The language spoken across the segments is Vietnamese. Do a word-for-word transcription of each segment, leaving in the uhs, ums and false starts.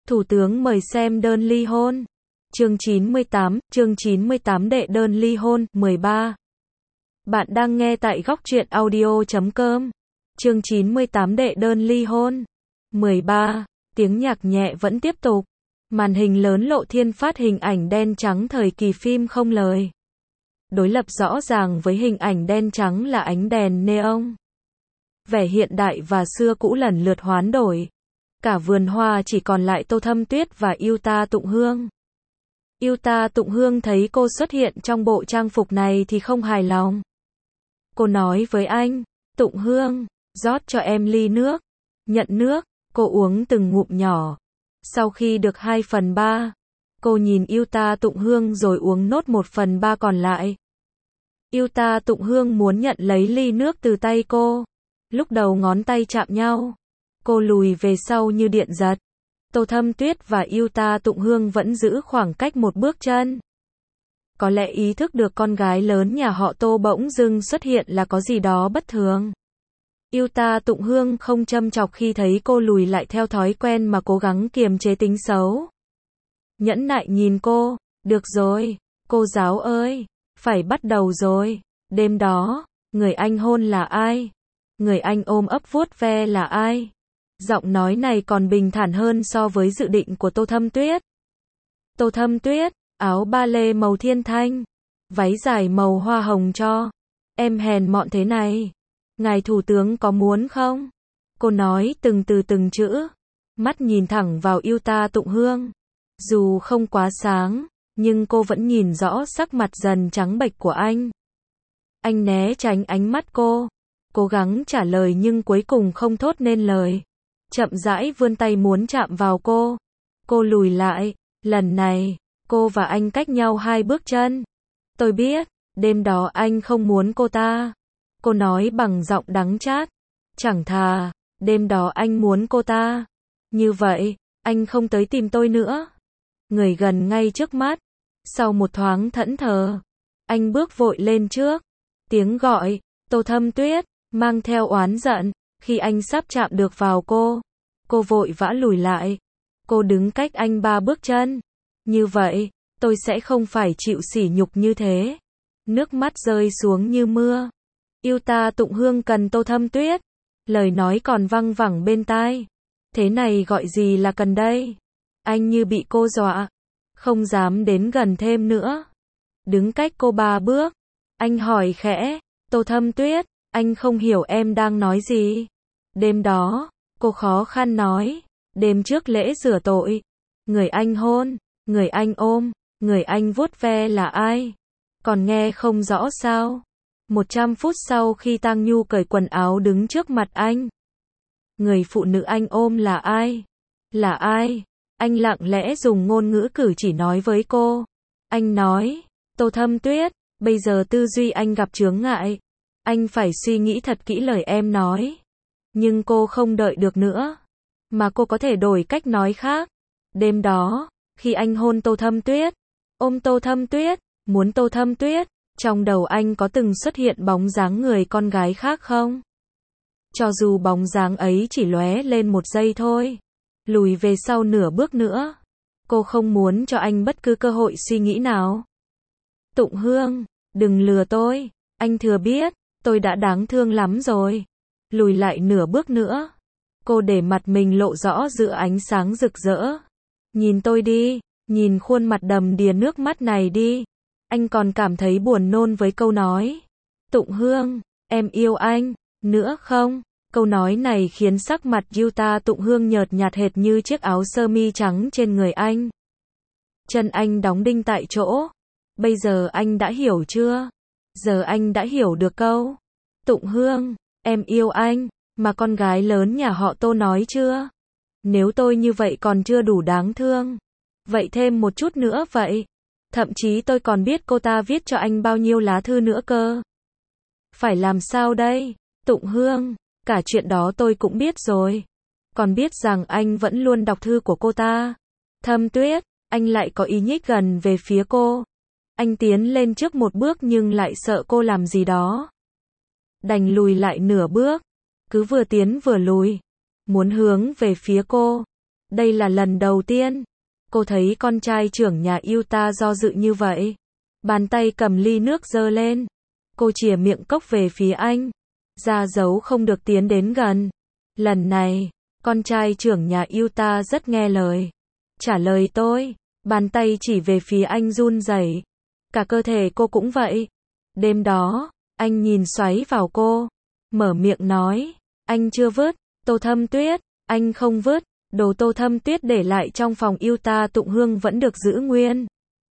Thủ tướng mời xem đơn ly hôn. Chương chín mươi tám, chương chín mươi tám đệ đơn ly hôn, mười ba. Bạn đang nghe tại góc truyện audio chấm com. Chương chín mươi tám đệ đơn ly hôn. mười ba. Tiếng nhạc nhẹ vẫn tiếp tục. Màn hình lớn lộ thiên phát hình ảnh đen trắng thời kỳ phim không lời. Đối lập rõ ràng với hình ảnh đen trắng là ánh đèn neon. Vẻ hiện đại và xưa cũ lần lượt hoán đổi. Cả vườn hoa chỉ còn lại Tô Thâm Tuyết và Yuta Tụng Hương. Yuta Tụng Hương thấy cô xuất hiện trong bộ trang phục này thì không hài lòng. Cô nói với anh, Tụng Hương, rót cho em ly nước. Nhận nước, cô uống từng ngụm nhỏ. Sau khi được hai phần ba, cô nhìn Yuta Tụng Hương rồi uống nốt một phần ba còn lại. Yuta Tụng Hương muốn nhận lấy ly nước từ tay cô. Lúc đầu ngón tay chạm nhau, cô lùi về sau như điện giật. Tô Thâm Tuyết và Yuta Tụng Hương vẫn giữ khoảng cách một bước chân. Có lẽ ý thức được con gái lớn nhà họ Tô bỗng dưng xuất hiện là có gì đó bất thường. Yuta Tụng Hương không châm chọc khi thấy cô lùi lại theo thói quen mà cố gắng kiềm chế tính xấu. Nhẫn nại nhìn cô, được rồi, cô giáo ơi, phải bắt đầu rồi. Đêm đó, người anh hôn là ai? Người anh ôm ấp vuốt ve là ai? Giọng nói này còn bình thản hơn so với dự định của Tô Thâm Tuyết. Tô Thâm Tuyết, áo ba lê màu thiên thanh, váy dài màu hoa hồng cho. Em hèn mọn thế này. Ngài thủ tướng có muốn không? Cô nói từng từ từng chữ. Mắt nhìn thẳng vào Yuta Tụng Hương. Dù không quá sáng, nhưng cô vẫn nhìn rõ sắc mặt dần trắng bệch của anh. Anh né tránh ánh mắt cô. Cố gắng trả lời nhưng cuối cùng không thốt nên lời. Chậm rãi vươn tay muốn chạm vào cô. Cô lùi lại. Lần này, cô và anh cách nhau hai bước chân. Tôi biết, đêm đó anh không muốn cô ta. Cô nói bằng giọng đắng chát. Chẳng thà, đêm đó anh muốn cô ta. Như vậy, anh không tới tìm tôi nữa. Người gần ngay trước mắt. Sau một thoáng thẫn thờ, anh bước vội lên trước. Tiếng gọi, Tô Thâm Tuyết, mang theo oán giận. Khi anh sắp chạm được vào cô, cô vội vã lùi lại. Cô đứng cách anh ba bước chân. Như vậy, tôi sẽ không phải chịu sỉ nhục như thế. Nước mắt rơi xuống như mưa. Yuta Tụng Hương cần Tô Thâm Tuyết. Lời nói còn văng vẳng bên tai. Thế này gọi gì là cần đây? Anh như bị cô dọa. Không dám đến gần thêm nữa. Đứng cách cô ba bước. Anh hỏi khẽ. Tô Thâm Tuyết, anh không hiểu em đang nói gì. Đêm đó, cô khó khăn nói. Đêm trước lễ rửa tội. Người anh hôn, người anh ôm, người anh vuốt ve là ai? Còn nghe không rõ sao? Một trăm phút sau khi Tang Nhu cởi quần áo đứng trước mặt anh. Người phụ nữ anh ôm là ai? Là ai? Anh lặng lẽ dùng ngôn ngữ cử chỉ nói với cô. Anh nói, Tô Thâm Tuyết, bây giờ tư duy anh gặp chướng ngại. Anh phải suy nghĩ thật kỹ lời em nói. Nhưng cô không đợi được nữa. Mà cô có thể đổi cách nói khác. Đêm đó, khi anh hôn Tô Thâm Tuyết, ôm Tô Thâm Tuyết, muốn Tô Thâm Tuyết, trong đầu anh có từng xuất hiện bóng dáng người con gái khác không? Cho dù bóng dáng ấy chỉ lóe lên một giây thôi. Lùi về sau nửa bước nữa. Cô không muốn cho anh bất cứ cơ hội suy nghĩ nào. Tụng Hương, đừng lừa tôi. Anh thừa biết, tôi đã đáng thương lắm rồi. Lùi lại nửa bước nữa. Cô để mặt mình lộ rõ giữa ánh sáng rực rỡ. Nhìn tôi đi, nhìn khuôn mặt đầm đìa nước mắt này đi. Anh còn cảm thấy buồn nôn với câu nói. Tụng Hương, em yêu anh, nữa không? Câu nói này khiến sắc mặt Yuta Tụng Hương nhợt nhạt hệt như chiếc áo sơ mi trắng trên người anh. Chân anh đóng đinh tại chỗ. Bây giờ anh đã hiểu chưa? Giờ anh đã hiểu được câu. Tụng Hương, em yêu anh, mà con gái lớn nhà họ Tô nói chưa? Nếu tôi như vậy còn chưa đủ đáng thương. Vậy thêm một chút nữa vậy. Thậm chí tôi còn biết cô ta viết cho anh bao nhiêu lá thư nữa cơ. Phải làm sao đây? Tụng Hương, cả chuyện đó tôi cũng biết rồi. Còn biết rằng anh vẫn luôn đọc thư của cô ta. Thâm Tuyết, anh lại có ý nhích gần về phía cô. Anh tiến lên trước một bước nhưng lại sợ cô làm gì đó. Đành lùi lại nửa bước. Cứ vừa tiến vừa lùi. Muốn hướng về phía cô. Đây là lần đầu tiên cô thấy con trai trưởng nhà Yuta do dự như vậy. Bàn tay cầm ly nước giơ lên. Cô chìa miệng cốc về phía anh. Ra dấu không được tiến đến gần. Lần này, con trai trưởng nhà Yuta rất nghe lời. Trả lời tôi. Bàn tay chỉ về phía anh run rẩy. Cả cơ thể cô cũng vậy. Đêm đó, anh nhìn xoáy vào cô. Mở miệng nói. Anh chưa vứt. Tô Thâm Tuyết. Anh không vứt. Đồ Tô Thâm Tuyết để lại trong phòng Yuta Tụng Hương vẫn được giữ nguyên.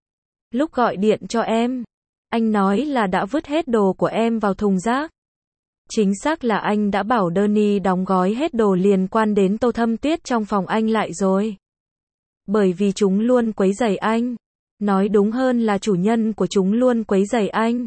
Lúc gọi điện cho em, anh nói là đã vứt hết đồ của em vào thùng rác. Chính xác là anh đã bảo Danny đóng gói hết đồ liên quan đến Tô Thâm Tuyết trong phòng anh lại rồi. Bởi vì chúng luôn quấy rầy anh. Nói đúng hơn là chủ nhân của chúng luôn quấy rầy anh.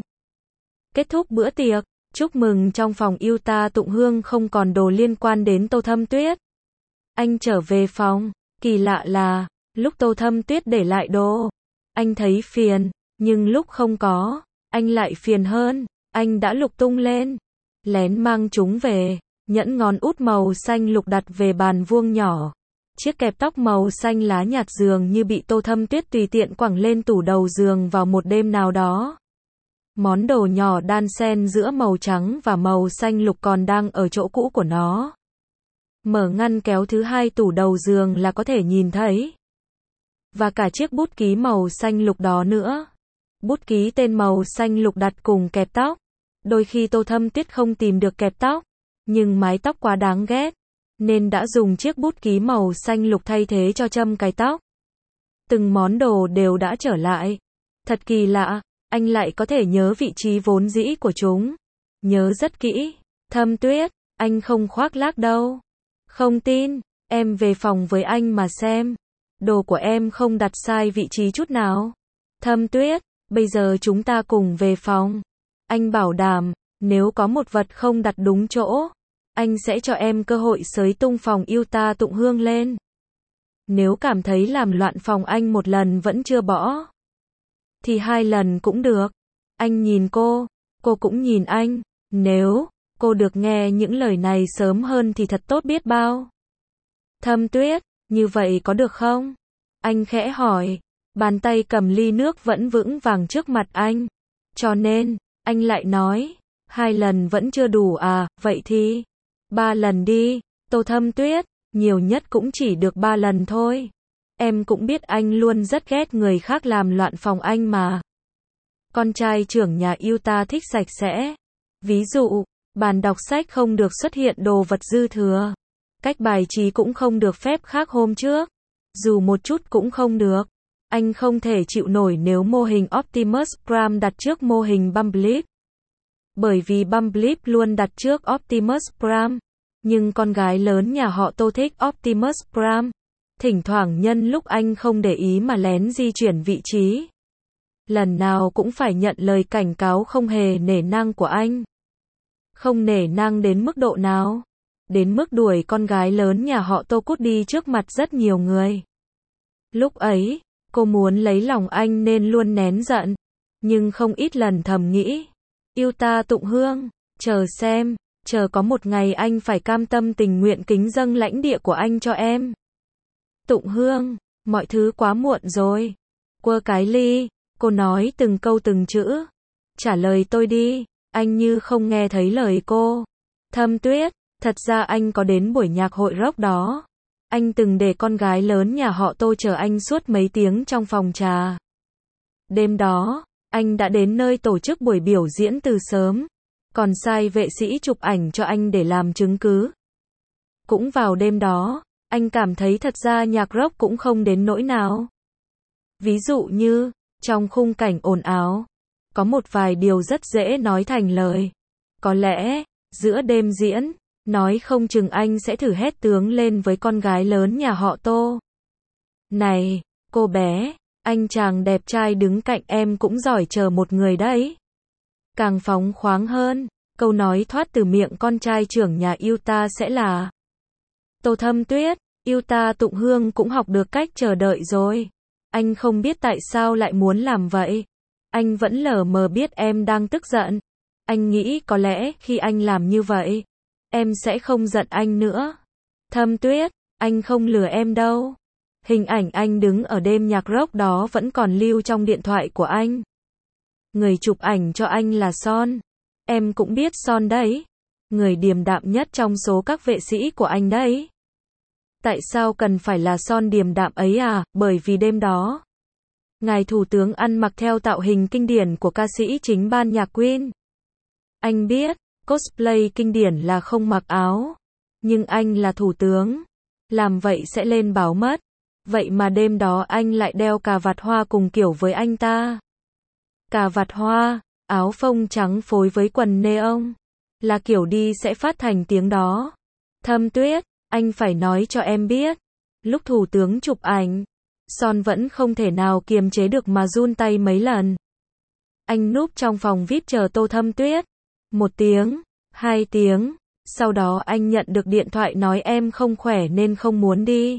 Kết thúc bữa tiệc, chúc mừng trong phòng Yuta Tụng Hương không còn đồ liên quan đến Tô Thâm Tuyết. Anh trở về phòng, kỳ lạ là, lúc Tô Thâm Tuyết để lại đồ, anh thấy phiền, nhưng lúc không có, anh lại phiền hơn, anh đã lục tung lên, lén mang chúng về, nhẫn ngón út màu xanh lục đặt về bàn vuông nhỏ. Chiếc kẹp tóc màu xanh lá nhạt dường như bị Tô Thâm Tuyết tùy tiện quẳng lên tủ đầu giường vào một đêm nào đó. Món đồ nhỏ đan xen giữa màu trắng và màu xanh lục còn đang ở chỗ cũ của nó. Mở ngăn kéo thứ hai tủ đầu giường là có thể nhìn thấy. Và cả chiếc bút ký màu xanh lục đó nữa. Bút ký tên màu xanh lục đặt cùng kẹp tóc. Đôi khi Tô Thâm Tuyết không tìm được kẹp tóc, nhưng mái tóc quá đáng ghét, nên đã dùng chiếc bút ký màu xanh lục thay thế cho châm cài tóc. Từng món đồ đều đã trở lại. Thật kỳ lạ, anh lại có thể nhớ vị trí vốn dĩ của chúng. Nhớ rất kỹ. Thâm Tuyết, anh không khoác lác đâu. Không tin, em về phòng với anh mà xem. Đồ của em không đặt sai vị trí chút nào. Thâm Tuyết, bây giờ chúng ta cùng về phòng. Anh bảo đảm, nếu có một vật không đặt đúng chỗ, anh sẽ cho em cơ hội xới tung phòng Yuta Tụng Hương lên. Nếu cảm thấy làm loạn phòng anh một lần vẫn chưa bỏ, thì hai lần cũng được. Anh nhìn cô, cô cũng nhìn anh. Nếu cô được nghe những lời này sớm hơn thì thật tốt biết bao. Thâm Tuyết, như vậy có được không? Anh khẽ hỏi. Bàn tay cầm ly nước vẫn vững vàng trước mặt anh. Cho nên, anh lại nói, hai lần vẫn chưa đủ à, vậy thì ba lần đi. Tô Thâm Tuyết, nhiều nhất cũng chỉ được ba lần thôi. Em cũng biết anh luôn rất ghét người khác làm loạn phòng anh mà. Con trai trưởng nhà Yuta thích sạch sẽ. Ví dụ, bàn đọc sách không được xuất hiện đồ vật dư thừa. Cách bài trí cũng không được phép khác hôm trước. Dù một chút cũng không được. Anh không thể chịu nổi nếu mô hình Optimus Prime đặt trước mô hình Bumblebee. Bởi vì Bumblebee luôn đặt trước Optimus Prime. Nhưng con gái lớn nhà họ Tô thích Optimus Prime. Thỉnh thoảng nhân lúc anh không để ý mà lén di chuyển vị trí. Lần nào cũng phải nhận lời cảnh cáo không hề nể nang của anh. Không nể nang đến mức độ nào? Đến mức đuổi con gái lớn nhà họ Tô cút đi trước mặt rất nhiều người. Lúc ấy, cô muốn lấy lòng anh nên luôn nén giận. Nhưng không ít lần thầm nghĩ. Yuta Tụng Hương, chờ xem, chờ có một ngày anh phải cam tâm tình nguyện kính dâng lãnh địa của anh cho em. Tụng Hương, mọi thứ quá muộn rồi. Quơ cái ly, cô nói từng câu từng chữ. Trả lời tôi đi, anh như không nghe thấy lời cô. Thâm Tuyết, thật ra anh có đến buổi nhạc hội rock đó. Anh từng để con gái lớn nhà họ Tô chờ anh suốt mấy tiếng trong phòng trà. Đêm đó, anh đã đến nơi tổ chức buổi biểu diễn từ sớm. Còn sai vệ sĩ chụp ảnh cho anh để làm chứng cứ. Cũng vào đêm đó, anh cảm thấy thật ra nhạc rock cũng không đến nỗi nào. Ví dụ như, trong khung cảnh ồn ào, có một vài điều rất dễ nói thành lời. Có lẽ, giữa đêm diễn, nói không chừng anh sẽ thử hét tướng lên với con gái lớn nhà họ Tô. Này, cô bé, anh chàng đẹp trai đứng cạnh em cũng giỏi chờ một người đấy. Càng phóng khoáng hơn, câu nói thoát từ miệng con trai trưởng nhà Yuta sẽ là Tô Thâm Tuyết, Yuta Tụng Hương cũng học được cách chờ đợi rồi. Anh không biết tại sao lại muốn làm vậy. Anh vẫn lờ mờ biết em đang tức giận. Anh nghĩ có lẽ khi anh làm như vậy, em sẽ không giận anh nữa. Thâm Tuyết, Anh không lừa em đâu. Hình ảnh anh đứng ở đêm nhạc rock đó vẫn còn lưu trong điện thoại của anh. Người chụp ảnh cho anh là Son. Em cũng biết Son đấy. Người điềm đạm nhất trong số các vệ sĩ của anh đấy. Tại sao cần phải là Son điềm đạm ấy à? Bởi vì đêm đó, ngài thủ tướng ăn mặc theo tạo hình kinh điển của ca sĩ chính ban nhạc Queen. Anh biết, cosplay kinh điển là không mặc áo. Nhưng anh là thủ tướng. Làm vậy sẽ lên báo mất. Vậy mà đêm đó anh lại đeo cà vạt hoa cùng kiểu với anh ta. Cà vạt hoa, áo phông trắng phối với quần neon. Là kiểu đi sẽ phát thành tiếng đó. Thâm Tuyết, anh phải nói cho em biết. Lúc thủ tướng chụp ảnh, Son vẫn không thể nào kiềm chế được mà run tay mấy lần. Anh núp trong phòng vi ai pi chờ Tô Thâm Tuyết. Một tiếng, hai tiếng. Sau đó anh nhận được điện thoại nói em không khỏe nên không muốn đi.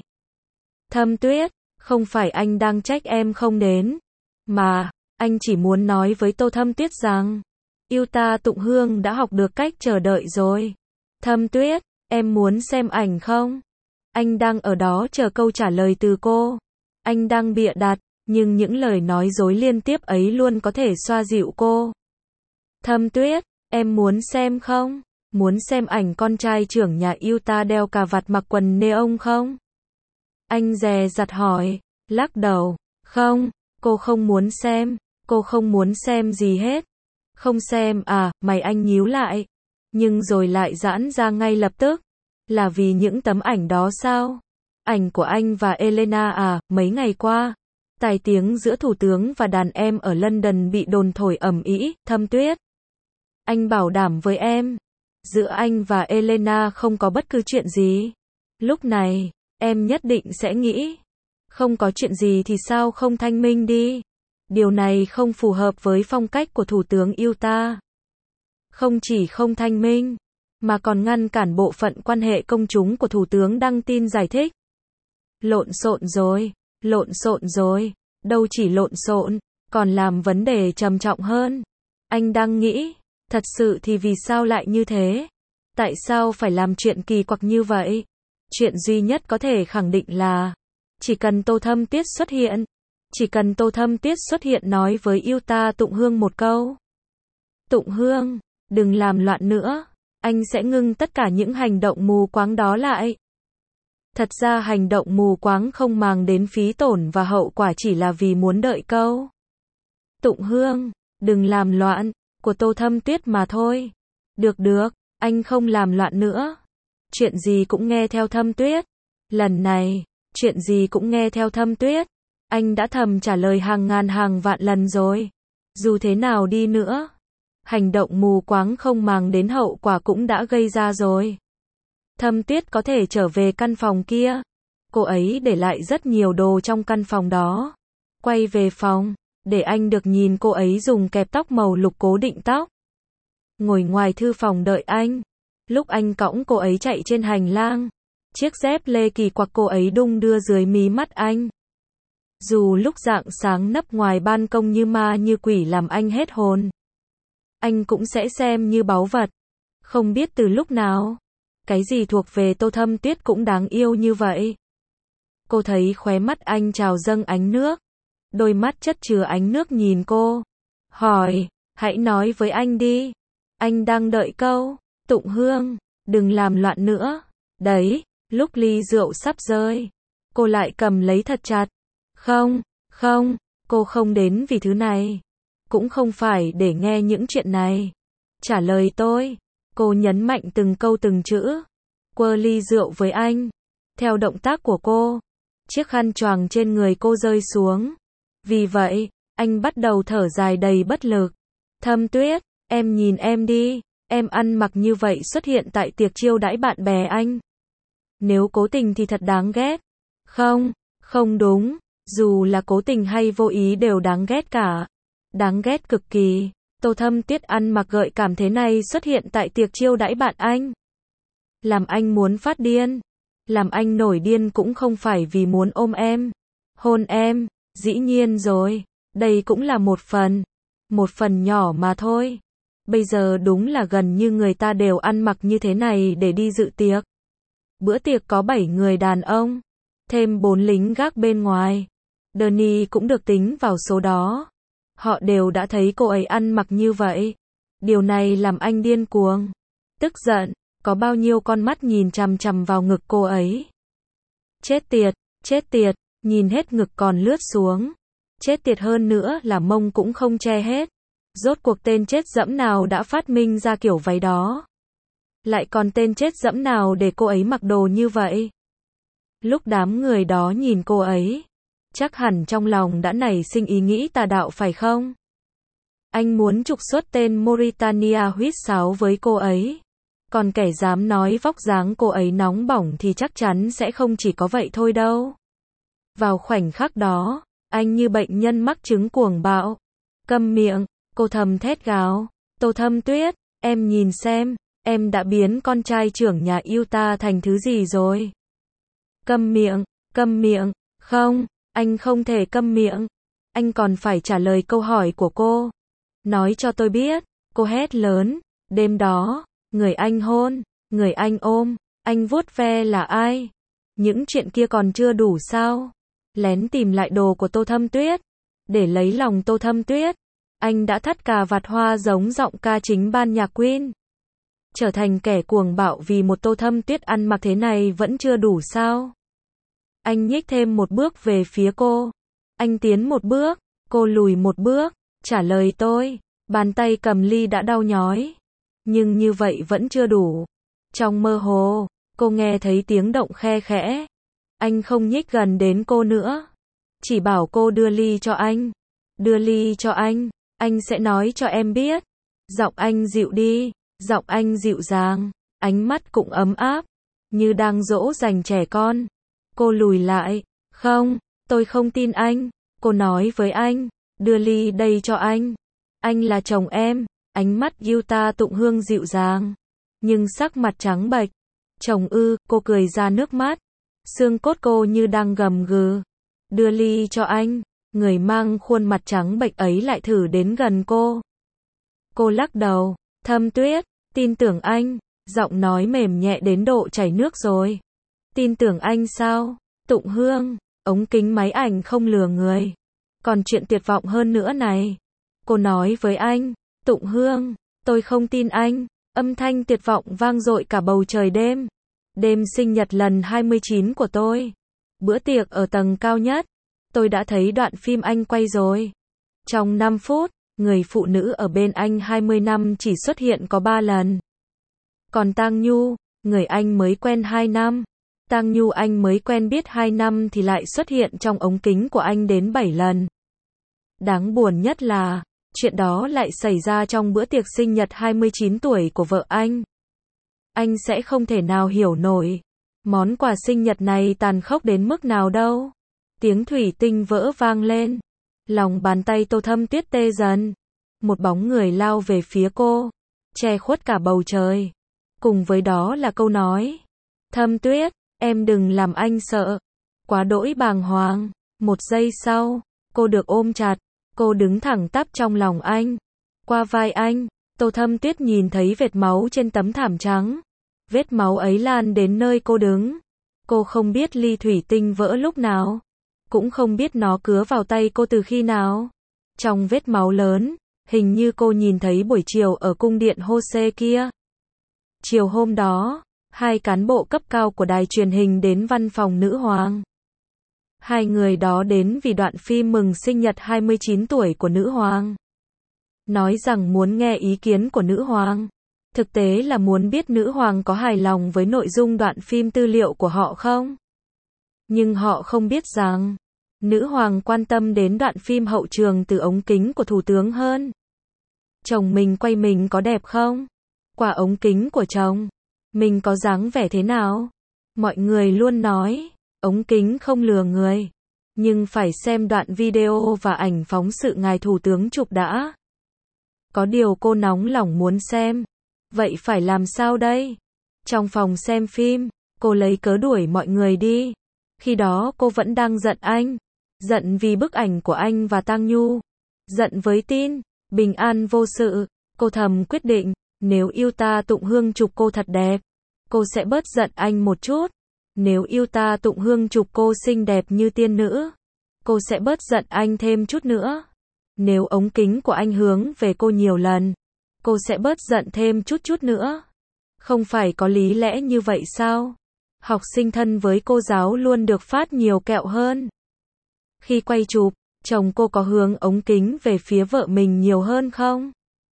Thâm Tuyết, không phải anh đang trách em không đến. Mà, anh chỉ muốn nói với Tô Thâm Tuyết rằng, yêu ta Tụng Hương đã học được cách chờ đợi rồi. Thâm Tuyết, em muốn xem ảnh không? Anh đang ở đó chờ câu trả lời từ cô. Anh đang bịa đặt, nhưng những lời nói dối liên tiếp ấy luôn có thể xoa dịu cô. Thâm Tuyết, em muốn xem không? Muốn xem ảnh con trai trưởng nhà yêu ta đeo cà vạt mặc quần neon không? Anh dè dặt hỏi, lắc đầu, không, cô không muốn xem, cô không muốn xem gì hết. Không xem à, mày anh nhíu lại, nhưng rồi lại giãn ra ngay lập tức. Là vì những tấm ảnh đó sao? Ảnh của anh và Elena à, mấy ngày qua, tài tiếng giữa thủ tướng và đàn em ở London bị đồn thổi ầm ĩ. Thâm Tuyết, anh bảo đảm với em, giữa anh và Elena không có bất cứ chuyện gì. Lúc này, em nhất định sẽ nghĩ, không có chuyện gì thì sao không thanh minh đi. Điều này không phù hợp với phong cách của thủ tướng yêu ta. Không chỉ không thanh minh, mà còn ngăn cản bộ phận quan hệ công chúng của thủ tướng đăng tin giải thích. Lộn xộn rồi, lộn xộn rồi, đâu chỉ lộn xộn, còn làm vấn đề trầm trọng hơn. Anh đang nghĩ, thật sự thì vì sao lại như thế? Tại sao phải làm chuyện kỳ quặc như vậy? Chuyện duy nhất có thể khẳng định là, chỉ cần Tô Thâm Tuyết xuất hiện, chỉ cần Tô Thâm Tuyết xuất hiện nói với yêu ta Tụng Hương một câu. Tụng Hương, đừng làm loạn nữa, anh sẽ ngưng tất cả những hành động mù quáng đó lại. Thật ra hành động mù quáng không mang đến phí tổn và hậu quả chỉ là vì muốn đợi câu Tụng Hương, đừng làm loạn, của Tô Thâm Tuyết mà thôi. Được được, anh không làm loạn nữa. Chuyện gì cũng nghe theo Thâm Tuyết. Lần này, chuyện gì cũng nghe theo Thâm Tuyết. Anh đã thầm trả lời hàng ngàn hàng vạn lần rồi. Dù thế nào đi nữa, hành động mù quáng không mang đến hậu quả cũng đã gây ra rồi. Thâm Tuyết có thể trở về căn phòng kia. Cô ấy để lại rất nhiều đồ trong căn phòng đó. Quay về phòng, để anh được nhìn cô ấy dùng kẹp tóc màu lục cố định tóc. Ngồi ngoài thư phòng đợi anh. Lúc anh cõng cô ấy chạy trên hành lang, chiếc dép lê kỳ quặc cô ấy đung đưa dưới mí mắt anh. Dù lúc rạng sáng nấp ngoài ban công như ma như quỷ làm anh hết hồn, anh cũng sẽ xem như báu vật. Không biết từ lúc nào, cái gì thuộc về Tô Thâm Tuyết cũng đáng yêu như vậy. Cô thấy khóe mắt anh trào dâng ánh nước. Đôi mắt chất chứa ánh nước nhìn cô. Hỏi, hãy nói với anh đi. Anh đang đợi câu Tụng Hương, đừng làm loạn nữa. Đấy, lúc ly rượu sắp rơi, cô lại cầm lấy thật chặt. Không, không, cô không đến vì thứ này. Cũng không phải để nghe những chuyện này. Trả lời tôi. Cô nhấn mạnh từng câu từng chữ. Quơ ly rượu với anh. Theo động tác của cô, chiếc khăn choàng trên người cô rơi xuống. Vì vậy, anh bắt đầu thở dài đầy bất lực. Thâm Tuyết, em nhìn em đi. Em ăn mặc như vậy xuất hiện tại tiệc chiêu đãi bạn bè anh. Nếu cố tình thì thật đáng ghét. Không, không đúng. Dù là cố tình hay vô ý đều đáng ghét cả. Đáng ghét cực kỳ. Tô Thâm Tuyết ăn mặc gợi cảm thế này xuất hiện tại tiệc chiêu đãi bạn anh. Làm anh muốn phát điên. Làm anh nổi điên cũng không phải vì muốn ôm em, hôn em. Dĩ nhiên rồi. Đây cũng là một phần. Một phần nhỏ mà thôi. Bây giờ đúng là gần như người ta đều ăn mặc như thế này để đi dự tiệc. Bữa tiệc có bảy người đàn ông, thêm bốn lính gác bên ngoài. Danny cũng được tính vào số đó. Họ đều đã thấy cô ấy ăn mặc như vậy. Điều này làm anh điên cuồng. Tức giận, có bao nhiêu con mắt nhìn chằm chằm vào ngực cô ấy. Chết tiệt, chết tiệt, nhìn hết ngực còn lướt xuống. Chết tiệt hơn nữa là mông cũng không che hết. Rốt cuộc tên chết dẫm nào đã phát minh ra kiểu váy đó. Lại còn tên chết dẫm nào để cô ấy mặc đồ như vậy. Lúc đám người đó nhìn cô ấy, chắc hẳn trong lòng đã nảy sinh ý nghĩ tà đạo phải không? Anh muốn trục xuất tên Mauritania huýt sáo với cô ấy. Còn kẻ dám nói vóc dáng cô ấy nóng bỏng thì chắc chắn sẽ không chỉ có vậy thôi đâu. Vào khoảnh khắc đó, anh như bệnh nhân mắc chứng cuồng bạo. Câm miệng, cô thầm thét gào. Tô Thâm Tuyết, em nhìn xem, em đã biến con trai trưởng nhà Utah thành thứ gì rồi? Câm miệng, câm miệng, không, anh không thể câm miệng. Anh còn phải trả lời câu hỏi của cô. Nói cho tôi biết, cô hét lớn. Đêm đó, người anh hôn, người anh ôm, anh vuốt ve là ai? Những chuyện kia còn chưa đủ sao? Lén tìm lại đồ của Tô Thâm Tuyết. Để lấy lòng Tô Thâm Tuyết, anh đã thắt cà vạt hoa giống giọng ca chính ban nhạc Queen. Trở thành kẻ cuồng bạo vì một Tô Thâm Tuyết ăn mặc thế này vẫn chưa đủ sao? Anh nhích thêm một bước về phía cô. Anh tiến một bước, cô lùi một bước. Trả lời tôi, bàn tay cầm ly đã đau nhói. Nhưng như vậy vẫn chưa đủ. Trong mơ hồ, cô nghe thấy tiếng động khe khẽ. Anh không nhích gần đến cô nữa. Chỉ bảo cô đưa ly cho anh. Đưa ly cho anh, anh sẽ nói cho em biết. Giọng anh dịu đi, giọng anh dịu dàng, ánh mắt cũng ấm áp, như đang dỗ dành trẻ con. Cô lùi lại, không, tôi không tin anh. Cô nói với anh, đưa ly đây cho anh. Anh là chồng em. Ánh mắt Utah Tụng Hương dịu dàng, nhưng sắc mặt trắng bệch. Chồng ư, cô cười ra nước mắt. Xương cốt cô như đang gầm gừ. Đưa ly cho anh. Người mang khuôn mặt trắng bệch ấy lại thử đến gần cô. Cô lắc đầu. Thâm Tuyết, tin tưởng anh. Giọng nói mềm nhẹ đến độ chảy nước rồi. Tin tưởng anh sao? Tụng Hương, ống kính máy ảnh không lừa người. Còn chuyện tuyệt vọng hơn nữa này. Cô nói với anh. Tụng Hương, tôi không tin anh. Âm thanh tuyệt vọng vang dội cả bầu trời đêm. Đêm sinh nhật lần hai mươi chín của tôi. Bữa tiệc ở tầng cao nhất. Tôi đã thấy đoạn phim anh quay rồi. Trong năm phút, người phụ nữ ở bên anh hai mươi năm chỉ xuất hiện có ba lần. Còn Tang Nhu, người anh mới quen hai năm. Tang Nhu anh mới quen biết hai năm thì lại xuất hiện trong ống kính của anh đến bảy lần. Đáng buồn nhất là, chuyện đó lại xảy ra trong bữa tiệc sinh nhật hai mươi chín tuổi của vợ anh. Anh sẽ không thể nào hiểu nổi. Món quà sinh nhật này tàn khốc đến mức nào đâu. Tiếng thủy tinh vỡ vang lên. Lòng bàn tay Tô Thâm Tuyết tê dần. Một bóng người lao về phía cô, che khuất cả bầu trời. Cùng với đó là câu nói. Thâm Tuyết, em đừng làm anh sợ. Quá đỗi bàng hoàng. Một giây sau, cô được ôm chặt. Cô đứng thẳng tắp trong lòng anh. Qua vai anh, Tô Thâm Tuyết nhìn thấy vệt máu trên tấm thảm trắng. Vết máu ấy lan đến nơi cô đứng. Cô không biết ly thủy tinh vỡ lúc nào. Cũng không biết nó cứa vào tay cô từ khi nào. Trong vết máu lớn, hình như cô nhìn thấy buổi chiều ở cung điện Hose kia. Chiều hôm đó, hai cán bộ cấp cao của đài truyền hình đến văn phòng nữ hoàng. Hai người đó đến vì đoạn phim mừng sinh nhật hai mươi chín tuổi của nữ hoàng. Nói rằng muốn nghe ý kiến của nữ hoàng. Thực tế là muốn biết nữ hoàng có hài lòng với nội dung đoạn phim tư liệu của họ không. Nhưng họ không biết rằng, nữ hoàng quan tâm đến đoạn phim hậu trường từ ống kính của thủ tướng hơn. Chồng mình quay mình có đẹp không? Qua ống kính của chồng, mình có dáng vẻ thế nào? Mọi người luôn nói, ống kính không lừa người. Nhưng phải xem đoạn video và ảnh phóng sự ngài thủ tướng chụp đã. Có điều cô nóng lòng muốn xem. Vậy phải làm sao đây? Trong phòng xem phim, cô lấy cớ đuổi mọi người đi. Khi đó cô vẫn đang giận anh. Giận vì bức ảnh của anh và Tang Nhu. Giận với tin, bình an vô sự. Cô thầm quyết định, nếu Utah Tụng Hương chụp cô thật đẹp, cô sẽ bớt giận anh một chút. Nếu yêu ta tụng hương chụp cô xinh đẹp như tiên nữ, cô sẽ bớt giận anh thêm chút nữa. Nếu ống kính của anh hướng về cô nhiều lần, cô sẽ bớt giận thêm chút chút nữa. Không phải có lý lẽ như vậy sao? Học sinh thân với cô giáo luôn được phát nhiều kẹo hơn. Khi quay chụp, chồng cô có hướng ống kính về phía vợ mình nhiều hơn không?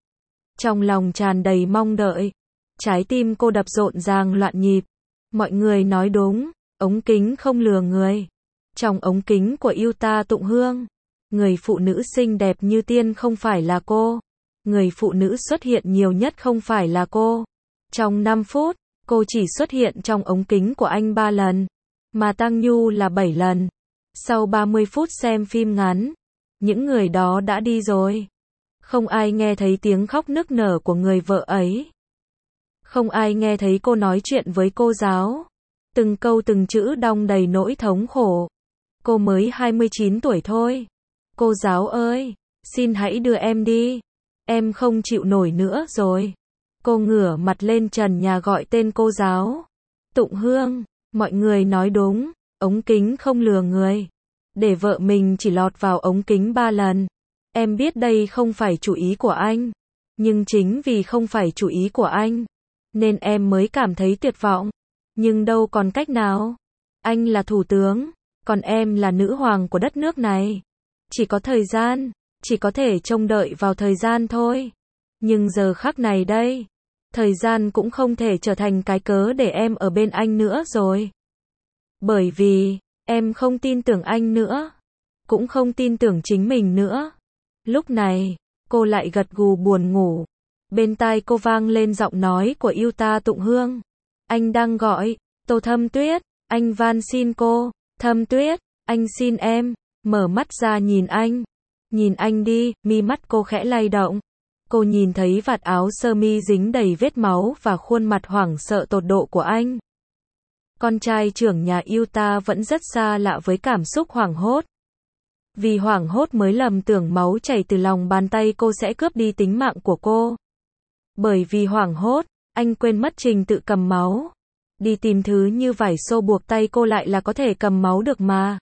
Trong lòng tràn đầy mong đợi, trái tim cô đập rộn ràng loạn nhịp. Mọi người nói đúng, ống kính không lừa người. Trong ống kính của yêu ta tụng hương, người phụ nữ xinh đẹp như tiên không phải là cô. Người phụ nữ xuất hiện nhiều nhất không phải là cô. Trong năm phút, cô chỉ xuất hiện trong ống kính của anh ba lần, mà Tăng Nhu là bảy lần. Sau ba mươi phút xem phim ngắn, những người đó đã đi rồi. Không ai nghe thấy tiếng khóc nức nở của người vợ ấy. Không ai nghe thấy cô nói chuyện với cô giáo. Từng câu từng chữ đong đầy nỗi thống khổ. Cô mới hai mươi chín tuổi thôi. Cô giáo ơi, xin hãy đưa em đi. Em không chịu nổi nữa rồi. Cô ngửa mặt lên trần nhà gọi tên cô giáo. Tụng Hương, mọi người nói đúng, ống kính không lừa người. Để vợ mình chỉ lọt vào ống kính ba lần. Em biết đây không phải chủ ý của anh. Nhưng chính vì không phải chủ ý của anh, nên em mới cảm thấy tuyệt vọng. Nhưng đâu còn cách nào. Anh là thủ tướng, còn em là nữ hoàng của đất nước này. Chỉ có thời gian, chỉ có thể trông đợi vào thời gian thôi. Nhưng giờ khắc này đây, thời gian cũng không thể trở thành cái cớ để em ở bên anh nữa rồi. Bởi vì, em không tin tưởng anh nữa. Cũng không tin tưởng chính mình nữa. Lúc này, cô lại gật gù buồn ngủ. Bên tai cô vang lên giọng nói của yêu ta tụng hương. Anh đang gọi, Tô Thâm Tuyết, anh van xin cô, Thâm Tuyết, anh xin em, mở mắt ra nhìn anh. Nhìn anh đi, mi mắt cô khẽ lay động. Cô nhìn thấy vạt áo sơ mi dính đầy vết máu và khuôn mặt hoảng sợ tột độ của anh. Con trai trưởng nhà yêu ta vẫn rất xa lạ với cảm xúc hoảng hốt. Vì hoảng hốt mới lầm tưởng máu chảy từ lòng bàn tay cô sẽ cướp đi tính mạng của cô. Bởi vì hoảng hốt, anh quên mất trình tự cầm máu. Đi tìm thứ như vải xô buộc tay cô lại là có thể cầm máu được mà.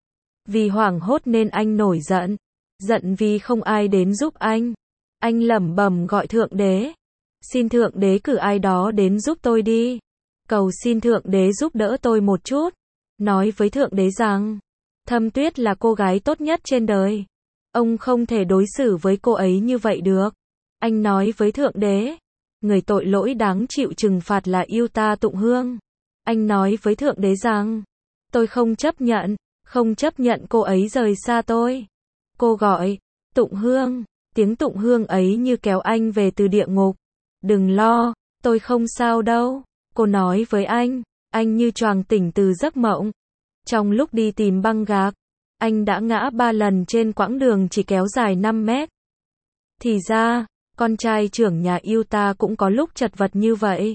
Vì hoảng hốt nên anh nổi giận. Giận vì không ai đến giúp anh. Anh lẩm bẩm gọi Thượng Đế. Xin Thượng Đế cử ai đó đến giúp tôi đi. Cầu xin Thượng Đế giúp đỡ tôi một chút. Nói với Thượng Đế rằng, Thâm Tuyết là cô gái tốt nhất trên đời. Ông không thể đối xử với cô ấy như vậy được. Anh nói với Thượng Đế, người tội lỗi đáng chịu trừng phạt là yêu ta tụng hương. Anh nói với Thượng Đế rằng, tôi không chấp nhận, không chấp nhận cô ấy rời xa tôi. Cô gọi, tụng hương, tiếng tụng hương ấy như kéo anh về từ địa ngục. Đừng lo, tôi không sao đâu. Cô nói với anh, anh như choàng tỉnh từ giấc mộng. Trong lúc đi tìm băng gạc, anh đã ngã ba lần trên quãng đường chỉ kéo dài năm mét. Thì ra, con trai trưởng nhà yêu ta cũng có lúc chật vật như vậy.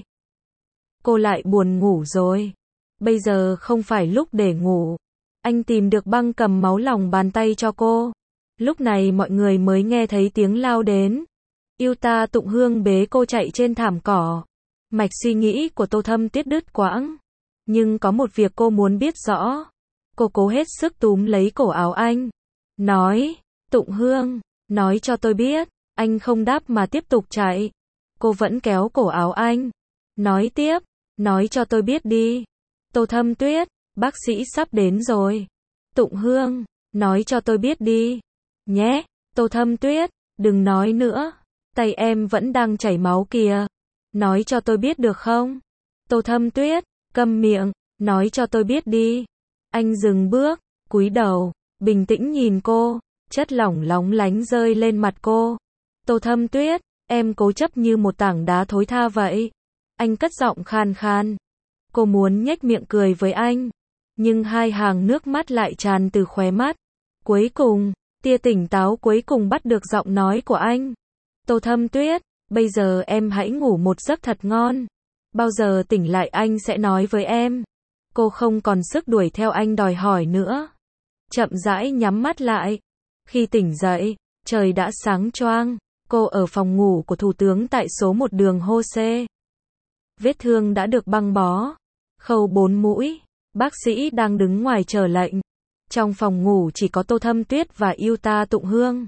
Cô lại buồn ngủ rồi. Bây giờ không phải lúc để ngủ. Anh tìm được băng cầm máu lòng bàn tay cho cô. Lúc này mọi người mới nghe thấy tiếng lao đến. Yêu ta tụng hương bế cô chạy trên thảm cỏ. Mạch suy nghĩ của Tô Thâm Tuyết đứt quãng. Nhưng có một việc cô muốn biết rõ. Cô cố hết sức túm lấy cổ áo anh. Nói, tụng hương, nói cho tôi biết. Anh không đáp mà tiếp tục chạy. Cô vẫn kéo cổ áo anh. Nói tiếp, nói cho tôi biết đi. Tô Thâm Tuyết, bác sĩ sắp đến rồi. Tụng hương, nói cho tôi biết đi. Nhé, Tô Thâm Tuyết, đừng nói nữa. Tay em vẫn đang chảy máu kìa. Nói cho tôi biết được không? Tô Thâm Tuyết, câm miệng, nói cho tôi biết đi. Anh dừng bước, cúi đầu, bình tĩnh nhìn cô, chất lỏng lóng lánh rơi lên mặt cô. Tô Thâm Tuyết, em cố chấp như một tảng đá thối tha vậy. Anh cất giọng khan khan. Cô muốn nhếch miệng cười với anh, nhưng hai hàng nước mắt lại tràn từ khóe mắt. Cuối cùng, tia tỉnh táo cuối cùng bắt được giọng nói của anh. Tô Thâm Tuyết, bây giờ em hãy ngủ một giấc thật ngon. Bao giờ tỉnh lại anh sẽ nói với em. Cô không còn sức đuổi theo anh đòi hỏi nữa. Chậm rãi nhắm mắt lại. Khi tỉnh dậy, trời đã sáng choang. Cô ở phòng ngủ của thủ tướng tại số một đường Hô Xê. Vết thương đã được băng bó, khâu bốn mũi. Bác sĩ đang đứng ngoài chờ lệnh. Trong phòng ngủ chỉ có Tô Thâm Tuyết và Yuta Tụng Hương.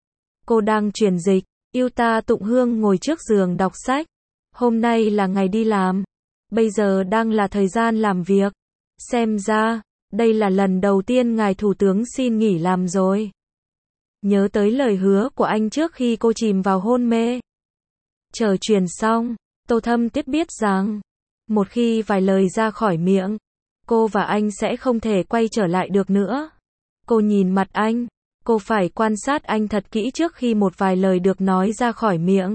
Cô đang truyền dịch, Yuta Tụng Hương ngồi trước giường đọc sách. Hôm nay là ngày đi làm. Bây giờ đang là thời gian làm việc. Xem ra, đây là lần đầu tiên ngài thủ tướng xin nghỉ làm rồi. Nhớ tới lời hứa của anh trước khi cô chìm vào hôn mê. Chờ truyền xong, Tô Thâm Tuyết biết rằng, một khi vài lời ra khỏi miệng, cô và anh sẽ không thể quay trở lại được nữa. Cô nhìn mặt anh, cô phải quan sát anh thật kỹ trước khi một vài lời được nói ra khỏi miệng.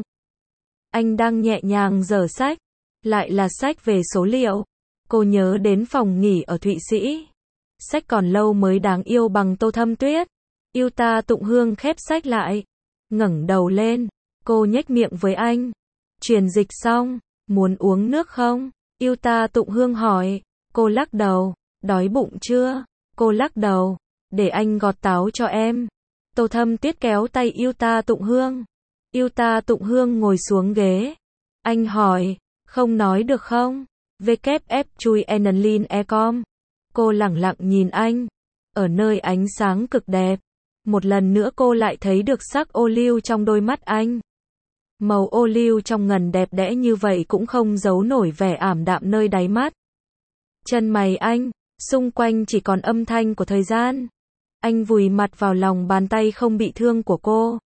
Anh đang nhẹ nhàng giở sách, lại là sách về số liệu. Cô nhớ đến phòng nghỉ ở Thụy Sĩ. Sách còn lâu mới đáng yêu bằng Tô Thâm Tuyết. Yuta Tụng Hương khép sách lại, ngẩng đầu lên, cô nhếch miệng với anh. Truyền dịch xong, muốn uống nước không? Yuta Tụng Hương hỏi. Cô lắc đầu. Đói bụng chưa? Cô lắc đầu. Để anh gọt táo cho em. Tô Thâm Tuyết kéo tay Yuta Tụng Hương. Yuta Tụng Hương ngồi xuống ghế. Anh hỏi, không nói được không? vê kép ép chui enlin e com. Cô lẳng lặng nhìn anh. Ở nơi ánh sáng cực đẹp. Một lần nữa cô lại thấy được sắc ô liu trong đôi mắt anh. Màu ô liu trong ngần đẹp đẽ như vậy cũng không giấu nổi vẻ ảm đạm nơi đáy mắt. Chân mày anh, xung quanh chỉ còn âm thanh của thời gian. Anh vùi mặt vào lòng bàn tay không bị thương của cô.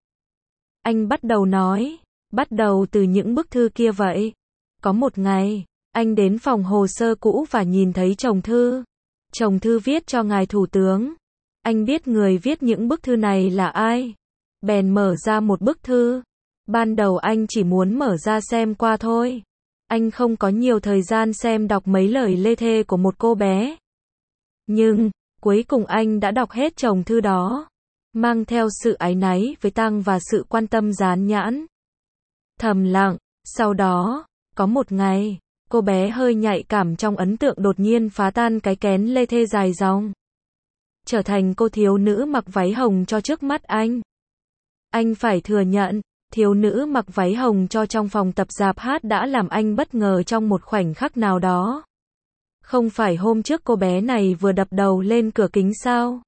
Anh bắt đầu nói, bắt đầu từ những bức thư kia vậy. Có một ngày, anh đến phòng hồ sơ cũ và nhìn thấy chồng thư. Chồng thư viết cho ngài thủ tướng. Anh biết người viết những bức thư này là ai. Bèn mở ra một bức thư. Ban đầu anh chỉ muốn mở ra xem qua thôi. Anh không có nhiều thời gian xem đọc mấy lời lê thê của một cô bé. Nhưng, cuối cùng anh đã đọc hết chồng thư đó. Mang theo sự áy náy với tang và sự quan tâm dán nhãn. Thầm lặng, sau đó, có một ngày, cô bé hơi nhạy cảm trong ấn tượng đột nhiên phá tan cái kén lê thê dài dòng. Trở thành cô thiếu nữ mặc váy hồng cho trước mắt anh. Anh phải thừa nhận, thiếu nữ mặc váy hồng cho trong phòng tập rạp hát đã làm anh bất ngờ trong một khoảnh khắc nào đó. Không phải hôm trước cô bé này vừa đập đầu lên cửa kính sao?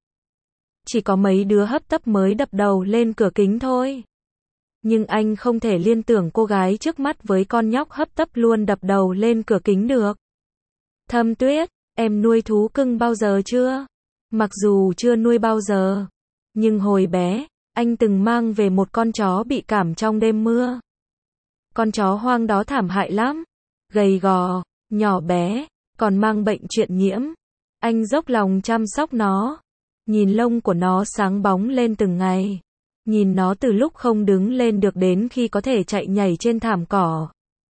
Chỉ có mấy đứa hấp tấp mới đập đầu lên cửa kính thôi. Nhưng anh không thể liên tưởng cô gái trước mắt với con nhóc hấp tấp luôn đập đầu lên cửa kính được. Thâm Tuyết, em nuôi thú cưng bao giờ chưa? Mặc dù chưa nuôi bao giờ, nhưng hồi bé, anh từng mang về một con chó bị cảm trong đêm mưa. Con chó hoang đó thảm hại lắm, gầy gò, nhỏ bé, còn mang bệnh truyền nhiễm. Anh dốc lòng chăm sóc nó, nhìn lông của nó sáng bóng lên từng ngày, nhìn nó từ lúc không đứng lên được đến khi có thể chạy nhảy trên thảm cỏ.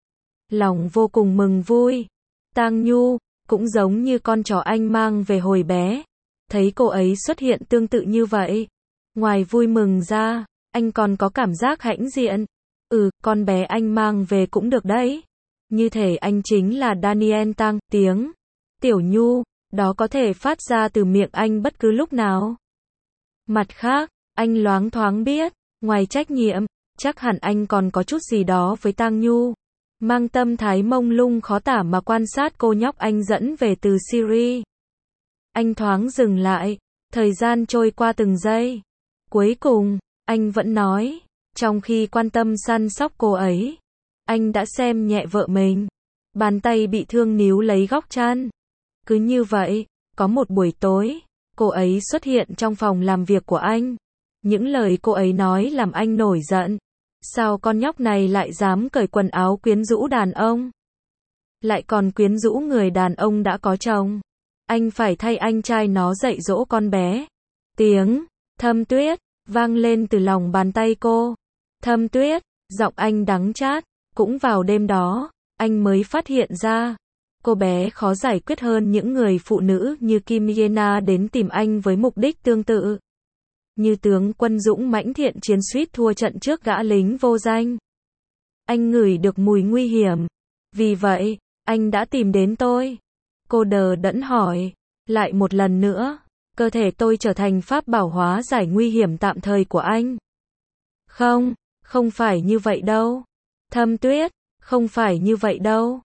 Lòng vô cùng mừng vui. Tang Nhu, cũng giống như con chó anh mang về hồi bé. Thấy cô ấy xuất hiện tương tự như vậy. Ngoài vui mừng ra, anh còn có cảm giác hãnh diện. Ừ, con bé anh mang về cũng được đấy. Như thể anh chính là Daniel Tang, tiếng Tiểu Nhu, đó có thể phát ra từ miệng anh bất cứ lúc nào. Mặt khác, anh loáng thoáng biết, ngoài trách nhiệm, chắc hẳn anh còn có chút gì đó với Tang Nhu. Mang tâm thái mông lung khó tả mà quan sát cô nhóc anh dẫn về từ Syria. Anh thoáng dừng lại, thời gian trôi qua từng giây. Cuối cùng, anh vẫn nói, trong khi quan tâm săn sóc cô ấy, anh đã xem nhẹ vợ mình. Bàn tay bị thương níu lấy góc chăn. Cứ như vậy, có một buổi tối, cô ấy xuất hiện trong phòng làm việc của anh. Những lời cô ấy nói làm anh nổi giận. Sao con nhóc này lại dám cởi quần áo quyến rũ đàn ông? Lại còn quyến rũ người đàn ông đã có chồng. Anh phải thay anh trai nó dạy dỗ con bé. Tiếng Thâm Tuyết vang lên từ lòng bàn tay cô. Thâm Tuyết, giọng anh đắng chát. Cũng vào đêm đó, anh mới phát hiện ra, cô bé khó giải quyết hơn những người phụ nữ như Kim Yena đến tìm anh với mục đích tương tự. Như tướng quân dũng mãnh thiện chiến suýt thua trận trước gã lính vô danh. Anh ngửi được mùi nguy hiểm. Vì vậy, anh đã tìm đến tôi. Cô đờ đẫn hỏi. Lại một lần nữa, cơ thể tôi trở thành pháp bảo hóa giải nguy hiểm tạm thời của anh. Không, không phải như vậy đâu. Thâm Tuyết, không phải như vậy đâu.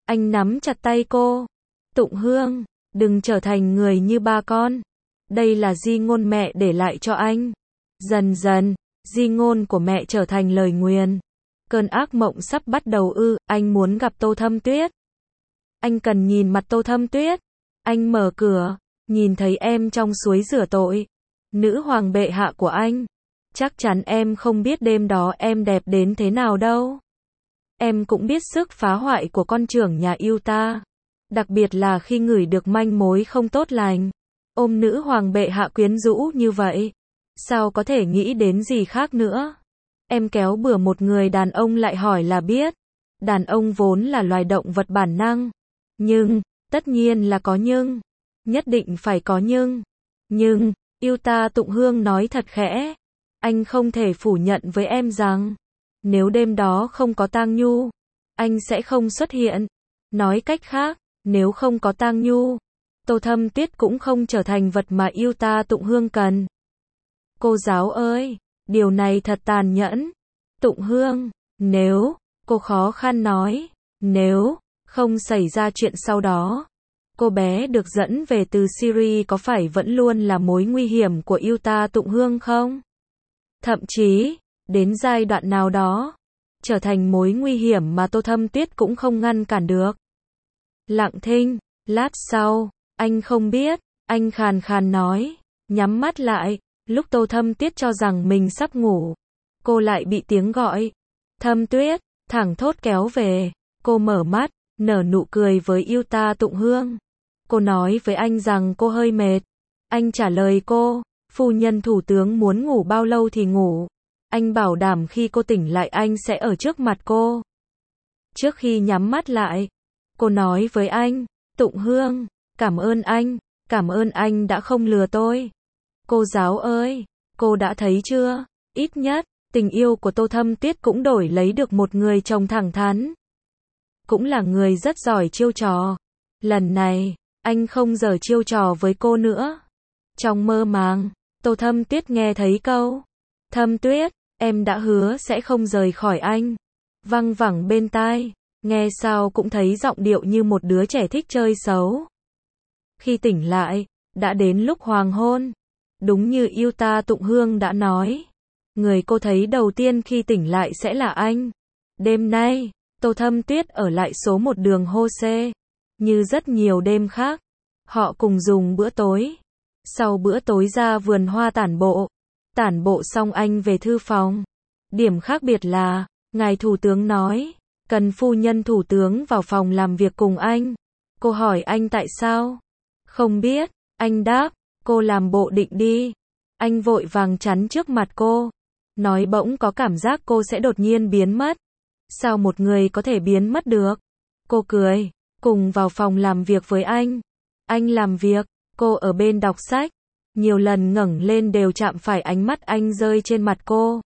Anh nắm chặt tay cô. Tụng Hương, đừng trở thành người như ba con. Đây là di ngôn mẹ để lại cho anh. Dần dần, di ngôn của mẹ trở thành lời nguyền. Cơn ác mộng sắp bắt đầu ư, anh muốn gặp Tô Thâm Tuyết. Anh cần nhìn mặt Tô Thâm Tuyết. Anh mở cửa, nhìn thấy em trong suối rửa tội. Nữ hoàng bệ hạ của anh. Chắc chắn em không biết đêm đó em đẹp đến thế nào đâu. Em cũng biết sức phá hoại của con trưởng nhà yêu ta. Đặc biệt là khi ngửi được manh mối không tốt lành. Ôm nữ hoàng bệ hạ quyến rũ như vậy. Sao có thể nghĩ đến gì khác nữa? Em kéo bừa một người đàn ông lại hỏi là biết. Đàn ông vốn là loài động vật bản năng. Nhưng, tất nhiên là có nhưng. Nhất định phải có nhưng. Nhưng, yêu ta Tụng Hương nói thật khẽ. Anh không thể phủ nhận với em rằng, nếu đêm đó không có Tang Nhu, anh sẽ không xuất hiện. Nói cách khác, nếu không có Tang Nhu, Tô Thâm Tuyết cũng không trở thành vật mà yêu ta Tụng Hương cần. Cô giáo ơi, điều này thật tàn nhẫn. Tụng Hương, nếu, cô khó khăn nói, nếu không xảy ra chuyện sau đó, cô bé được dẫn về từ Syria có phải vẫn luôn là mối nguy hiểm của yêu ta Tụng Hương không? Thậm chí, đến giai đoạn nào đó, trở thành mối nguy hiểm mà Tô Thâm Tuyết cũng không ngăn cản được. Lặng thinh, lát sau, anh không biết, anh khàn khàn nói, nhắm mắt lại, lúc Tô Thâm Tuyết cho rằng mình sắp ngủ, cô lại bị tiếng gọi. Thâm Tuyết, thẳng thốt kéo về, cô mở mắt, nở nụ cười với yêu ta Tụng Hương. Cô nói với anh rằng cô hơi mệt. Anh trả lời cô, phu nhân thủ tướng muốn ngủ bao lâu thì ngủ. Anh bảo đảm khi cô tỉnh lại anh sẽ ở trước mặt cô. Trước khi nhắm mắt lại, cô nói với anh, Tụng Hương, cảm ơn anh, cảm ơn anh đã không lừa tôi. Cô giáo ơi, cô đã thấy chưa, ít nhất, tình yêu của Tô Thâm Tuyết cũng đổi lấy được một người chồng thẳng thắn. Cũng là người rất giỏi chiêu trò. Lần này, anh không giở chiêu trò với cô nữa. Trong mơ màng, Tô Thâm Tuyết nghe thấy câu, Thâm Tuyết, em đã hứa sẽ không rời khỏi anh. Văng vẳng bên tai, nghe sao cũng thấy giọng điệu như một đứa trẻ thích chơi xấu. Khi tỉnh lại, đã đến lúc hoàng hôn. Đúng như yêu ta Tụng Hương đã nói, người cô thấy đầu tiên khi tỉnh lại sẽ là anh. Đêm nay, Tô Thâm Tuyết ở lại số một đường Hô-xê. Như rất nhiều đêm khác, họ cùng dùng bữa tối. Sau bữa tối ra vườn hoa tản bộ. Tản bộ xong anh về thư phòng. Điểm khác biệt là, ngài thủ tướng nói, cần phu nhân thủ tướng vào phòng làm việc cùng anh. Cô hỏi anh tại sao? Không biết, anh đáp, cô làm bộ định đi. Anh vội vàng chắn trước mặt cô. Nói bỗng có cảm giác cô sẽ đột nhiên biến mất. Sao một người có thể biến mất được? Cô cười, cùng vào phòng làm việc với anh. Anh làm việc, cô ở bên đọc sách. Nhiều lần ngẩng lên đều chạm phải ánh mắt anh rơi trên mặt cô.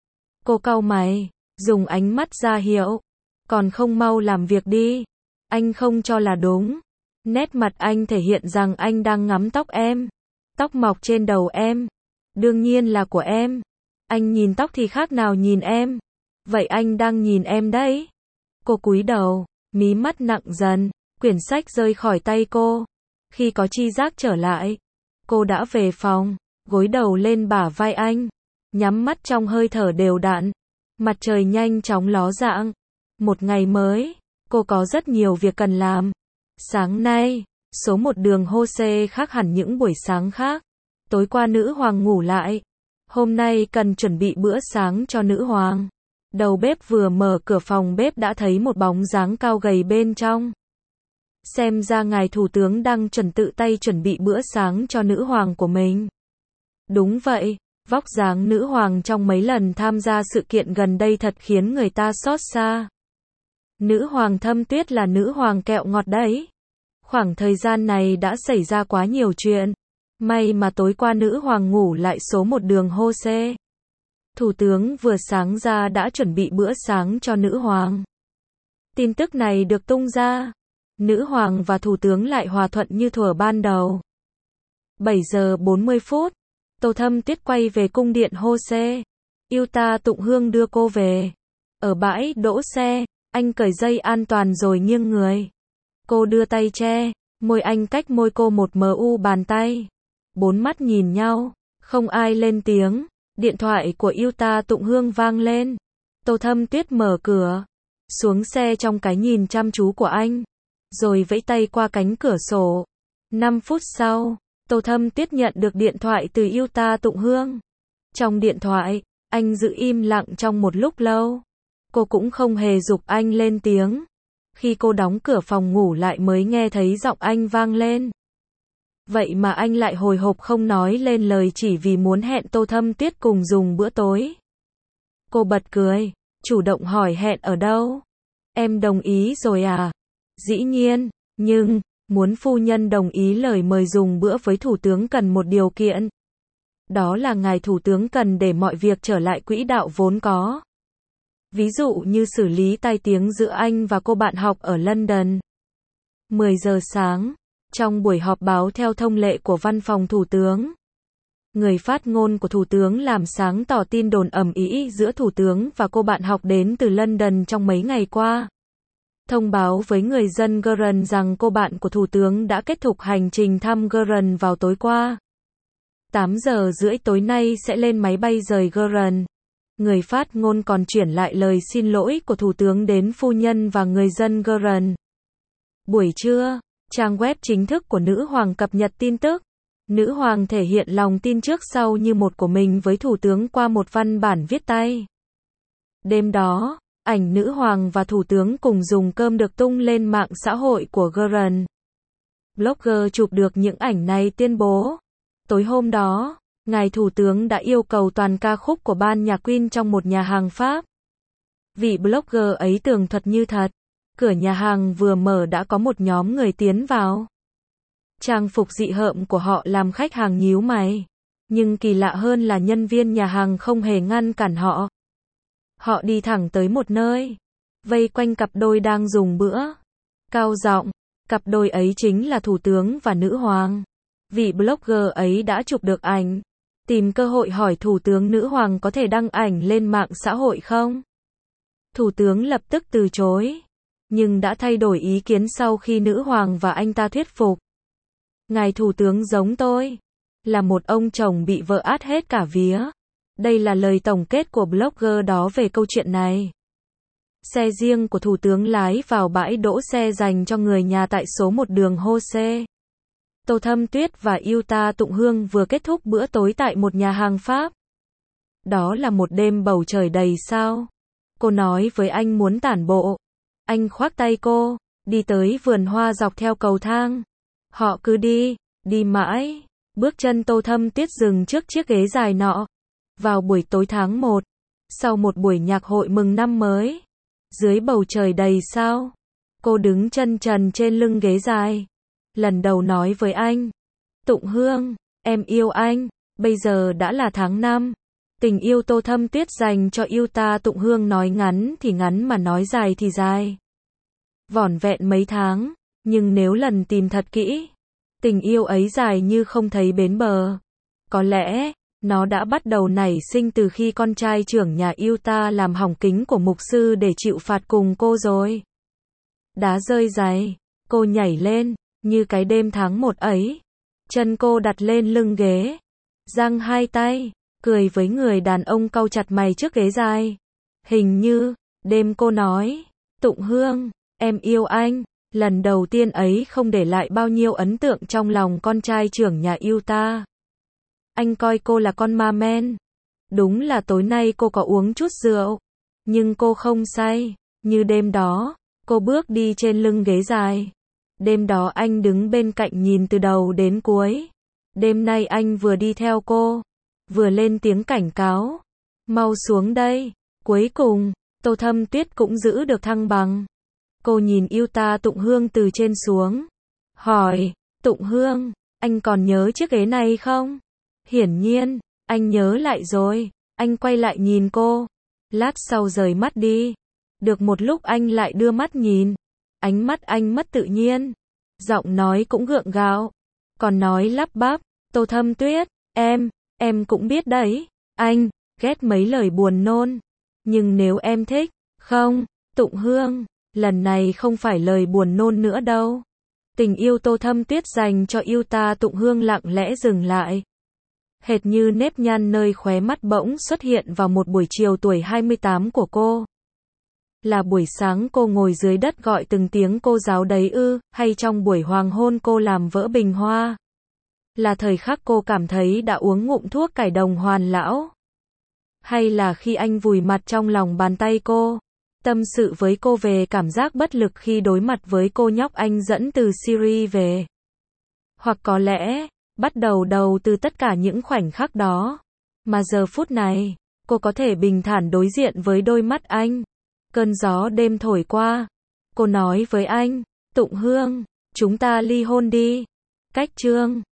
Cô cau mày, dùng ánh mắt ra hiệu. Còn không mau làm việc đi. Anh không cho là đúng. Nét mặt anh thể hiện rằng anh đang ngắm tóc em. Tóc mọc trên đầu em. Đương nhiên là của em. Anh nhìn tóc thì khác nào nhìn em. Vậy anh đang nhìn em đấy. Cô cúi đầu, mí mắt nặng dần, quyển sách rơi khỏi tay cô. Khi có tri giác trở lại, cô đã về phòng, gối đầu lên bả vai anh, nhắm mắt trong hơi thở đều đặn. Mặt trời nhanh chóng ló dạng. Một ngày mới, cô có rất nhiều việc cần làm. Sáng nay, số một đường Hô-xê khác hẳn những buổi sáng khác. Tối qua nữ hoàng ngủ lại. Hôm nay cần chuẩn bị bữa sáng cho nữ hoàng. Đầu bếp vừa mở cửa phòng bếp đã thấy một bóng dáng cao gầy bên trong. Xem ra ngài thủ tướng đang chuẩn tự tay chuẩn bị bữa sáng cho nữ hoàng của mình. Đúng vậy, vóc dáng nữ hoàng trong mấy lần tham gia sự kiện gần đây thật khiến người ta xót xa. Nữ hoàng Thâm Tuyết là nữ hoàng kẹo ngọt đấy. Khoảng thời gian này đã xảy ra quá nhiều chuyện. May mà tối qua nữ hoàng ngủ lại số một đường Hô-xê. Thủ tướng vừa sáng ra đã chuẩn bị bữa sáng cho nữ hoàng. Tin tức này được tung ra. Nữ hoàng và thủ tướng lại hòa thuận như thuở ban đầu. bảy giờ bốn mươi phút. Tô Thâm Tuyết quay về cung điện Hô-xê. Yêu ta Tụng Hương đưa cô về. Ở bãi đỗ xe, Anh cởi dây an toàn rồi nghiêng người. Cô đưa tay che, môi anh cách môi cô một mu bàn tay. Bốn mắt nhìn nhau, không ai lên tiếng. Điện thoại của Yuta Tụng Hương vang lên. Tô Thâm Tuyết mở cửa, xuống xe trong cái nhìn chăm chú của anh, rồi vẫy tay qua cánh cửa sổ. năm phút sau, Tô Thâm Tuyết nhận được điện thoại từ Yuta Tụng Hương. Trong điện thoại, anh giữ im lặng trong một lúc lâu. Cô cũng không hề giục anh lên tiếng. Khi cô đóng cửa phòng ngủ lại mới nghe thấy giọng anh vang lên. Vậy mà anh lại hồi hộp không nói lên lời chỉ vì muốn hẹn Tô Thâm Tuyết cùng dùng bữa tối. Cô bật cười, chủ động hỏi hẹn ở đâu. Em đồng ý rồi à? Dĩ nhiên, nhưng, muốn phu nhân đồng ý lời mời dùng bữa với thủ tướng cần một điều kiện. Đó là ngài thủ tướng cần để mọi việc trở lại quỹ đạo vốn có. Ví dụ như xử lý tai tiếng giữa anh và cô bạn học ở London. mười giờ sáng, trong buổi họp báo theo thông lệ của văn phòng thủ tướng, người phát ngôn của thủ tướng làm sáng tỏ tin đồn ầm ĩ giữa thủ tướng và cô bạn học đến từ London trong mấy ngày qua. Thông báo với người dân Guernsey rằng cô bạn của thủ tướng đã kết thúc hành trình thăm Guernsey vào tối qua. tám giờ rưỡi tối nay sẽ lên máy bay rời Guernsey. Người phát ngôn còn chuyển lại lời xin lỗi của thủ tướng đến phu nhân và người dân Guernsey. Buổi trưa, trang web chính thức của nữ hoàng cập nhật tin tức. Nữ hoàng thể hiện lòng tin trước sau như một của mình với thủ tướng qua một văn bản viết tay. Đêm đó, ảnh nữ hoàng và thủ tướng cùng dùng cơm được tung lên mạng xã hội của Guernsey. Blogger chụp được những ảnh này tuyên bố. Tối hôm đó, ngài thủ tướng đã yêu cầu toàn ca khúc của ban nhạc Queen trong một nhà hàng Pháp. Vị blogger ấy tường thuật như thật. Cửa nhà hàng vừa mở đã có một nhóm người tiến vào. Trang phục dị hợm của họ làm khách hàng nhíu mày. Nhưng kỳ lạ hơn là nhân viên nhà hàng không hề ngăn cản họ. Họ đi thẳng tới một nơi, vây quanh cặp đôi đang dùng bữa. Cao giọng, cặp đôi ấy chính là thủ tướng và nữ hoàng. Vị blogger ấy đã chụp được ảnh, tìm cơ hội hỏi thủ tướng nữ hoàng có thể đăng ảnh lên mạng xã hội không? Thủ tướng lập tức từ chối, nhưng đã thay đổi ý kiến sau khi nữ hoàng và anh ta thuyết phục. Ngài thủ tướng giống tôi, là một ông chồng bị vợ át hết cả vía. Đây là lời tổng kết của blogger đó về câu chuyện này. Xe riêng của thủ tướng lái vào bãi đỗ xe dành cho người nhà tại số một đường Hose. Tô Thâm Tuyết và Yuta Tụng Hương vừa kết thúc bữa tối tại một nhà hàng Pháp. Đó là một đêm bầu trời đầy sao. Cô nói với anh muốn tản bộ. Anh khoác tay cô, đi tới vườn hoa dọc theo cầu thang. Họ cứ đi, đi mãi. Bước chân Tô Thâm Tuyết dừng trước chiếc ghế dài nọ. Vào buổi tối tháng một, sau một buổi nhạc hội mừng năm mới, dưới bầu trời đầy sao, cô đứng chân trần trên lưng ghế dài. Lần đầu nói với anh, Tụng Hương, em yêu anh, bây giờ đã là tháng năm. Tình yêu Tô Thâm Tuyết dành cho Yuta Tụng Hương nói ngắn thì ngắn mà nói dài thì dài. Vỏn vẹn mấy tháng, nhưng nếu lần tìm thật kỹ, tình yêu ấy dài như không thấy bến bờ. Có lẽ, nó đã bắt đầu nảy sinh từ khi con trai trưởng nhà Yuta làm hỏng kính của mục sư để chịu phạt cùng cô rồi. Đá rơi giày, cô nhảy lên, như cái đêm tháng một ấy. Chân cô đặt lên lưng ghế, giang hai tay, cười với người đàn ông cau chặt mày trước ghế dài. Hình như, đêm cô nói, Tụng Hương, em yêu anh. Lần đầu tiên ấy không để lại bao nhiêu ấn tượng trong lòng con trai trưởng nhà Yuta. Anh coi cô là con ma men. Đúng là tối nay cô có uống chút rượu, nhưng cô không say. Như đêm đó, cô bước đi trên lưng ghế dài. Đêm đó anh đứng bên cạnh nhìn từ đầu đến cuối. Đêm nay anh vừa đi theo cô, vừa lên tiếng cảnh cáo. Mau xuống đây. Cuối cùng, Tô Thâm Tuyết cũng giữ được thăng bằng. Cô nhìn Yuta Tụng Hương từ trên xuống. Hỏi, Tụng Hương, anh còn nhớ chiếc ghế này không? Hiển nhiên, anh nhớ lại rồi. Anh quay lại nhìn cô. Lát sau rời mắt đi. Được một lúc anh lại đưa mắt nhìn. Ánh mắt anh mất tự nhiên. Giọng nói cũng gượng gạo. Còn nói lắp bắp, Tô Thâm Tuyết, em, em cũng biết đấy. Anh, ghét mấy lời buồn nôn. Nhưng nếu em thích, không, Tụng Hương, lần này không phải lời buồn nôn nữa đâu. Tình yêu Tô Thâm Tuyết dành cho yêu ta Tụng Hương lặng lẽ dừng lại. Hệt như nếp nhăn nơi khóe mắt bỗng xuất hiện vào một buổi chiều tuổi hai mươi tám của cô. Là buổi sáng cô ngồi dưới đất gọi từng tiếng cô giáo đấy ư, hay trong buổi hoàng hôn cô làm vỡ bình hoa? Là thời khắc cô cảm thấy đã uống ngụm thuốc cải đồng hoàn lão? Hay là khi anh vùi mặt trong lòng bàn tay cô, tâm sự với cô về cảm giác bất lực khi đối mặt với cô nhóc anh dẫn từ Syria về? Hoặc có lẽ, bắt đầu đầu từ tất cả những khoảnh khắc đó, mà giờ phút này, cô có thể bình thản đối diện với đôi mắt anh. Cơn gió đêm thổi qua, cô nói với anh, Tụng Hương, chúng ta ly hôn đi. Cách chương